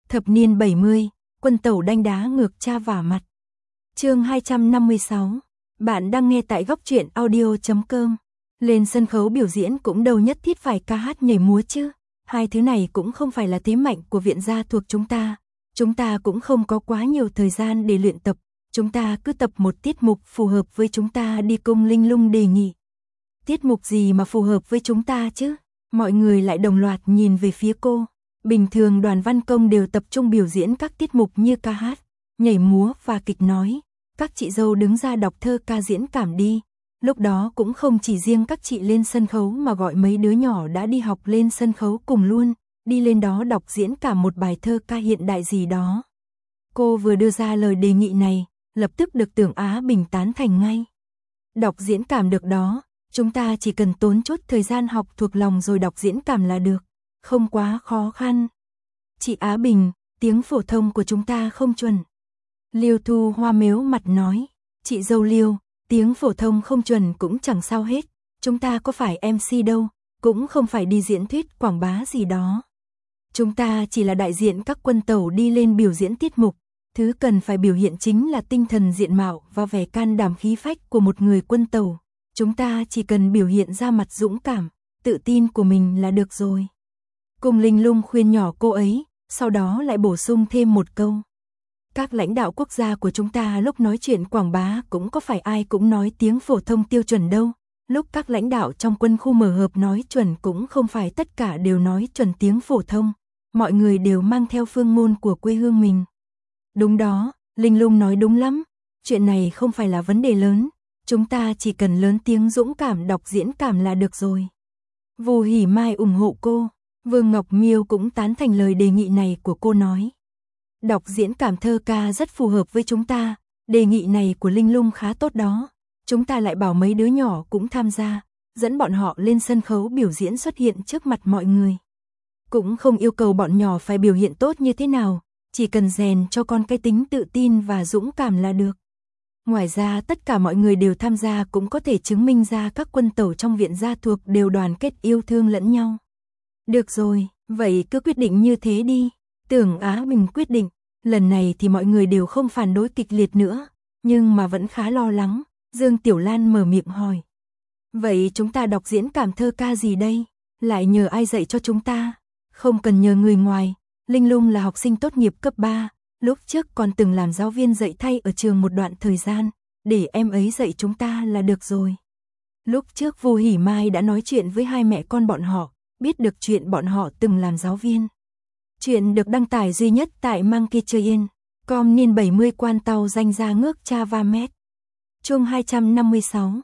Thập niên 70, quân tẩu đanh đá ngược cha vả mặt. Chương 256. Bạn đang nghe tại góc truyện audio.com. Lên sân khấu biểu diễn cũng đâu nhất thiết phải ca hát nhảy múa chứ. Hai thứ này cũng không phải là thế mạnh của viện gia thuộc chúng ta. Chúng ta cũng không có quá nhiều thời gian để luyện tập. Chúng ta cứ tập một tiết mục phù hợp với chúng ta đi, Cung Linh Lung đề nghị. Tiết mục gì mà phù hợp với chúng ta chứ? Mọi người lại đồng loạt nhìn về phía cô. Bình thường đoàn văn công đều tập trung biểu diễn các tiết mục như ca hát, nhảy múa và kịch nói. Các chị dâu đứng ra đọc thơ ca diễn cảm đi. Lúc đó cũng không chỉ riêng các chị lên sân khấu mà gọi mấy đứa nhỏ đã đi học lên sân khấu cùng luôn, đi lên đó đọc diễn cảm một bài thơ ca hiện đại gì đó. Cô vừa đưa ra lời đề nghị này, lập tức được Tưởng Á Bình tán thành ngay. Đọc diễn cảm được đó, chúng ta chỉ cần tốn chút thời gian học thuộc lòng rồi đọc diễn cảm là được, không quá khó khăn. Chị Á Bình, tiếng phổ thông của chúng ta không chuẩn. Liêu Thu Hoa mếu mặt nói, chị dâu Liêu, tiếng phổ thông không chuẩn cũng chẳng sao hết, chúng ta có phải MC đâu, cũng không phải đi diễn thuyết quảng bá gì đó. Chúng ta chỉ là đại diện các quân tẩu đi lên biểu diễn tiết mục, thứ cần phải biểu hiện chính là tinh thần diện mạo và vẻ can đảm khí phách của một người quân tẩu. Chúng ta chỉ cần biểu hiện ra mặt dũng cảm, tự tin của mình là được rồi. Cung Linh Lung khuyên nhỏ cô ấy, sau đó lại bổ sung thêm một câu. Các lãnh đạo quốc gia của chúng ta lúc nói chuyện quảng bá cũng có phải ai cũng nói tiếng phổ thông tiêu chuẩn đâu. Lúc các lãnh đạo trong quân khu mở họp nói chuẩn cũng không phải tất cả đều nói chuẩn tiếng phổ thông. Mọi người đều mang theo phương ngôn của quê hương mình. Đúng đó, Linh Lung nói đúng lắm. Chuyện này không phải là vấn đề lớn. Chúng ta chỉ cần lớn tiếng dũng cảm đọc diễn cảm là được rồi. Vu Hỉ Mai ủng hộ cô. Vương Ngọc Miêu cũng tán thành lời đề nghị này của cô nói. Đọc diễn cảm thơ ca rất phù hợp với chúng ta. Đề nghị này của Linh Lung khá tốt đó. Chúng ta lại bảo mấy đứa nhỏ cũng tham gia, dẫn bọn họ lên sân khấu biểu diễn xuất hiện trước mặt mọi người. Cũng không yêu cầu bọn nhỏ phải biểu hiện tốt như thế nào, chỉ cần rèn cho con cái tính tự tin và dũng cảm là được. Ngoài ra tất cả mọi người đều tham gia cũng có thể chứng minh ra các quân tẩu trong viện gia thuộc đều đoàn kết yêu thương lẫn nhau. Được rồi, vậy cứ quyết định như thế đi. Tưởng Á Bình quyết định, lần này thì mọi người đều không phản đối kịch liệt nữa, nhưng mà vẫn khá lo lắng. Dương Tiểu Lan mở miệng hỏi. Vậy chúng ta đọc diễn cảm thơ ca gì đây? Lại nhờ ai dạy cho chúng ta? Không cần nhờ người ngoài. Linh Lung là học sinh tốt nghiệp cấp 3, lúc trước còn từng làm giáo viên dạy thay ở trường một đoạn thời gian, để em ấy dạy chúng ta là được rồi. Lúc trước Vu Hỉ Mai đã nói chuyện với hai mẹ con bọn họ, biết được chuyện bọn họ từng làm giáo viên. Chuyện được đăng tải duy nhất tại Monkeychain.com niên 70 quan tàu danh ra ngước cha va mét. Chương 256.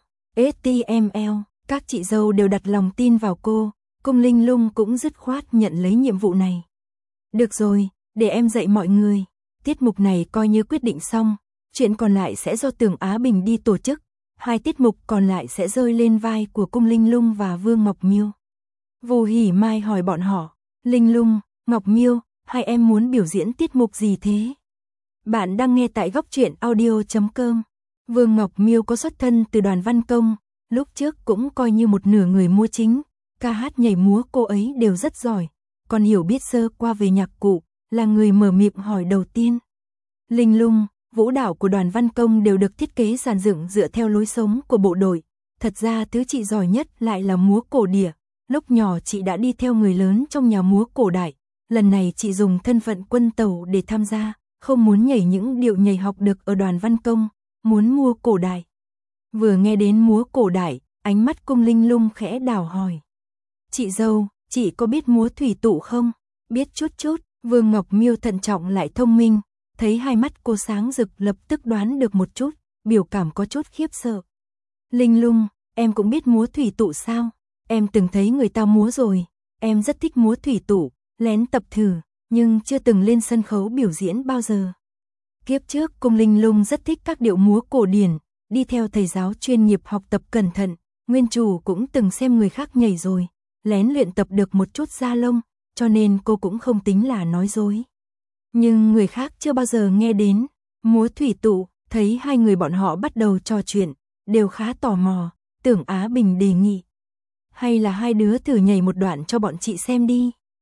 HTML, các chị dâu đều đặt lòng tin vào cô, Cung Linh Lung cũng dứt khoát nhận lấy nhiệm vụ này. Được rồi, để em dạy mọi người. Tiết mục này coi như quyết định xong, chuyện còn lại sẽ do Tưởng Á Bình đi tổ chức. Hai tiết mục còn lại sẽ rơi lên vai của Cung Linh Lung và Vương Ngọc Miêu. Vu Hỉ Mai hỏi bọn họ, Linh Lung, Ngọc Miêu, hai em muốn biểu diễn tiết mục gì thế? Bạn đang nghe tại góc truyện audio.com. Vương Ngọc Miêu có xuất thân từ đoàn văn công, lúc trước cũng coi như một nửa người múa chính, ca hát nhảy múa cô ấy đều rất giỏi, còn hiểu biết sơ qua về nhạc cụ, là người mở miệng hỏi đầu tiên. Linh Lung, vũ đạo của đoàn văn công đều được thiết kế dàn dựng dựa theo lối sống của bộ đội, thật ra thứ chị giỏi nhất lại là múa cổ điển. Lúc nhỏ chị đã đi theo người lớn trong nhà múa cổ đại, lần này chị dùng thân phận quân tẩu để tham gia, không muốn nhảy những điệu nhảy học được ở đoàn văn công, muốn múa cổ đại. Vừa nghe đến múa cổ đại, ánh mắt Cung Linh Lung khẽ đảo hỏi. Chị dâu, chị có biết múa thủy tụ không? Biết chút chút. Vương Ngọc Miêu thận trọng lại thông minh, thấy hai mắt cô sáng rực lập tức đoán được một chút, biểu cảm có chút khiếp sợ. Linh Lung, em cũng biết múa thủy tụ sao? Em từng thấy người ta múa rồi, em rất thích múa thủy tụ, lén tập thử, nhưng chưa từng lên sân khấu biểu diễn bao giờ. Kiếp trước Cung Linh Lung rất thích các điệu múa cổ điển, đi theo thầy giáo chuyên nghiệp học tập cẩn thận, nguyên chủ cũng từng xem người khác nhảy rồi, lén luyện tập được một chút da lông, cho nên cô cũng không tính là nói dối. Nhưng người khác chưa bao giờ nghe đến múa thủy tụ, thấy hai người bọn họ bắt đầu trò chuyện, đều khá tò mò, Tưởng Á Bình đề nghị. Hay là hai đứa thử nhảy một đoạn cho bọn chị xem đi.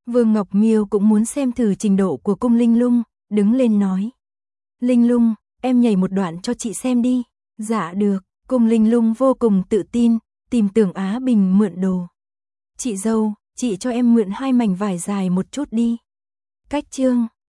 Vương Ngọc Miêu cũng muốn xem thử trình độ của cung Linh Lung, đứng lên nói. Linh Lung, em nhảy một đoạn cho chị xem đi. Dạ được, cung Linh Lung vô cùng tự tin, tìm Tưởng Á Bình mượn đồ. Chị dâu, chị cho em mượn 2 mảnh vải dài một chút đi. Cách chương